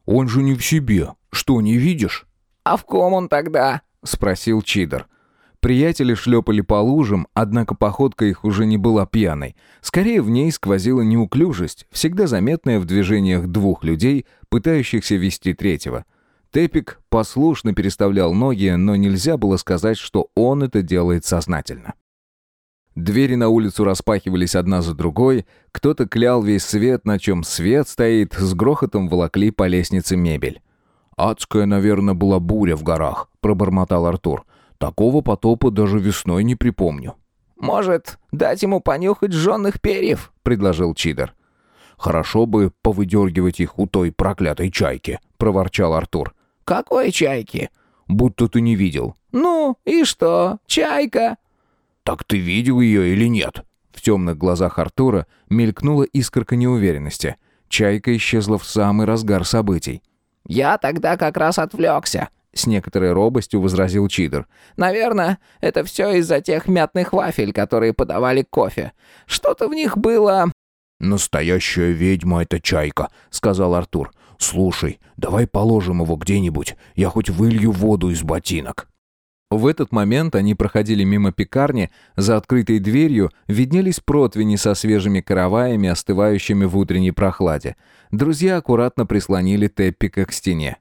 Он же не в себе. Что, не видишь?» «А в ком он тогда?» — спросил Чидер. Приятели шлепали по лужам, однако походка их уже не была пьяной. Скорее, в ней сквозила неуклюжесть, всегда заметная в движениях двух людей, пытающихся вести третьего. Теппик послушно переставлял ноги, но нельзя было сказать, что он это делает сознательно. Двери на улицу распахивались одна за другой, кто-то клял весь свет, на чем свет стоит, с грохотом волокли по лестнице мебель. «Адская, наверное, была буря в горах», — пробормотал Артур. «Такого потопа даже весной не припомню». «Может, дать ему понюхать жженых перьев?» — предложил Чидер. «Хорошо бы повыдергивать их у той проклятой чайки», — проворчал Артур. «Какой чайки?» «Будто ты не видел». «Ну, и что? Чайка?» «Так ты видел ее или нет?» В темных глазах Артура мелькнула искорка неуверенности. Чайка исчезла в самый разгар событий. «Я тогда как раз отвлекся», — с некоторой робостью возразил Чидер. «Наверное, это все из-за тех мятных вафель, которые подавали к кофе. Что-то в них было...» «Настоящая ведьма — это чайка», — сказал Артур. «Слушай, давай положим его где-нибудь. Я хоть вылью воду из ботинок». В этот момент они проходили мимо пекарни, за открытой дверью виднелись противни со свежими караваями, остывающими в утренней прохладе. Друзья аккуратно прислонили Теппика к стене.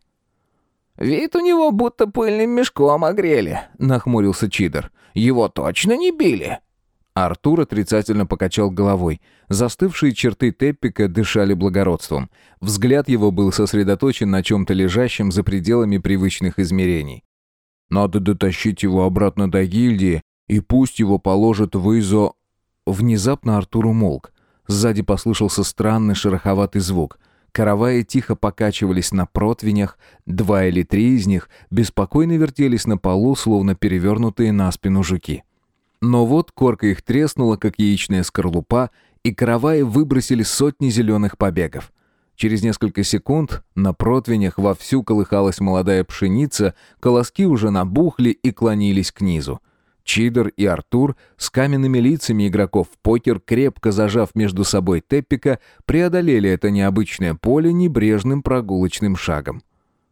«Вид у него будто пыльным мешком огрели», — нахмурился Чидер. «Его точно не били?» Артур отрицательно покачал головой. Застывшие черты Теппика дышали благородством. Взгляд его был сосредоточен на чем-то лежащем за пределами привычных измерений. «Надо дотащить его обратно до гильдии, и пусть его положат в изо...» Внезапно Артур умолк. Сзади послышался странный шероховатый звук. Караваи тихо покачивались на противнях, 2 или 3 из них беспокойно вертелись на полу, словно перевернутые на спину жуки. Но вот корка их треснула, как яичная скорлупа, и караваи выбросили сотни зеленых побегов. Через несколько секунд на противнях вовсю колыхалась молодая пшеница, колоски уже набухли и клонились к низу. Чидер и Артур с каменными лицами игроков в покер, крепко зажав между собой Теппика, преодолели это необычное поле небрежным прогулочным шагом.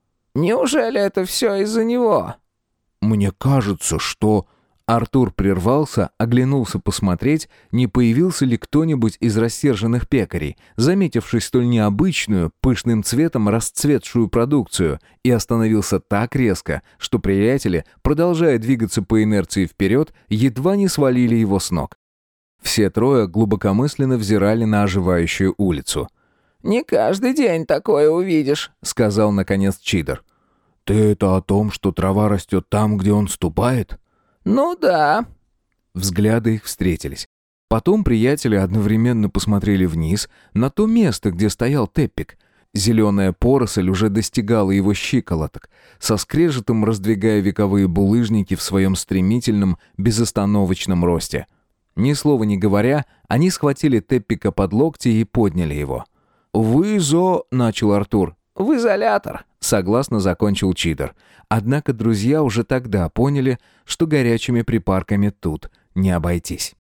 «Неужели это все из-за него?» «Мне кажется, что...» Артур прервался, оглянулся посмотреть, не появился ли кто-нибудь из рассерженных пекарей, заметивший столь необычную, пышным цветом расцветшую продукцию, и остановился так резко, что приятели, продолжая двигаться по инерции вперед, едва не свалили его с ног. Все трое глубокомысленно взирали на оживающую улицу. «Не каждый день такое увидишь», — сказал наконец Чидер. «Ты это о том, что трава растет там, где он ступает?» «Ну да». Взгляды их встретились. Потом приятели одновременно посмотрели вниз, на то место, где стоял Теппик. Зеленая поросль уже достигала его щиколоток, со скрежетом раздвигая вековые булыжники в своем стремительном, безостановочном росте. Ни слова не говоря, они схватили Теппика под локти и подняли его. «Вы начал Артур. «В изолятор», — согласно закончил Чидер. Однако друзья уже тогда поняли, что горячими припарками тут не обойтись.